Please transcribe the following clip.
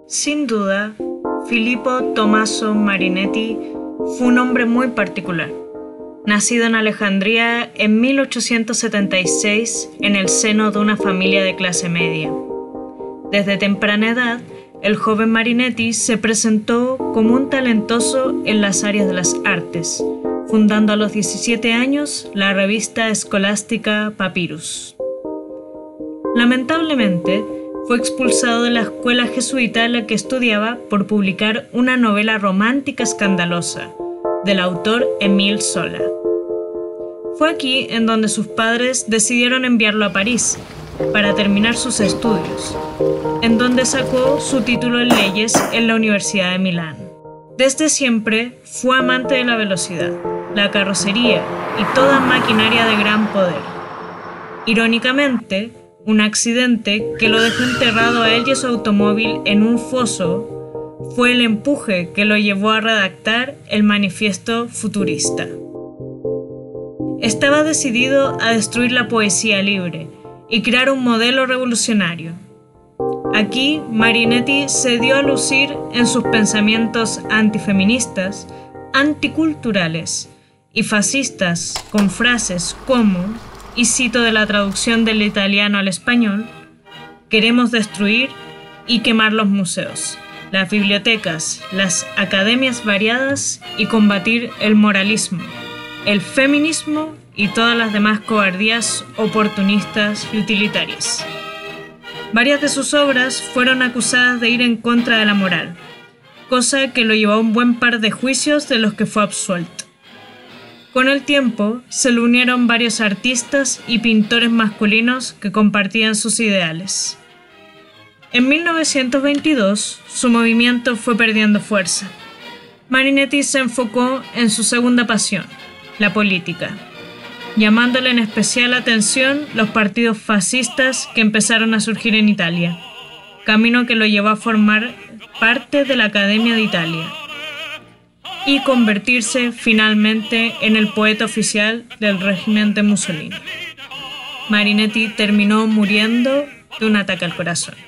Sin duda, Filippo Tommaso Marinetti fue un hombre muy particular. Nacido en Alejandría en 1876 en el seno de una familia de clase media. Desde temprana edad, el joven Marinetti se presentó como un talentoso en las áreas de las artes, fundando a los 17 años la revista escolástica Papyrus. Lamentablemente, fue expulsado de la escuela jesuita en la que estudiaba por publicar una novela romántica escandalosa, del autor Émile Zola. Fue aquí en donde sus padres decidieron enviarlo a París para terminar sus estudios, en donde sacó su título en leyes en la Universidad de Milán. Desde siempre fue amante de la velocidad, la carrocería y toda maquinaria de gran poder. Irónicamente, un accidente que lo dejó enterrado a él y a su automóvil en un foso fue el empuje que lo llevó a redactar el Manifiesto Futurista. Estaba decidido a destruir la poesía libre y crear un modelo revolucionario. Aquí, Marinetti se dio a lucir en sus pensamientos antifeministas, anticulturales y fascistas con frases como, y cito de la traducción del italiano al español: queremos destruir y quemar los museos, las bibliotecas, las academias variadas y combatir el moralismo, el feminismo y todas las demás cobardías oportunistas y utilitarias. Varias de sus obras fueron acusadas de ir en contra de la moral, cosa que lo llevó a un buen par de juicios de los que fue absuelto. Con el tiempo, se le unieron varios artistas y pintores masculinos que compartían sus ideales. En 1922, su movimiento fue perdiendo fuerza. Marinetti se enfocó en su segunda pasión, la política, llamándole en especial atención los partidos fascistas que empezaron a surgir en Italia, camino que lo llevó a formar parte de la Academia de Italia y convertirse finalmente en el poeta oficial del régimen de Mussolini. Marinetti terminó muriendo de un ataque al corazón.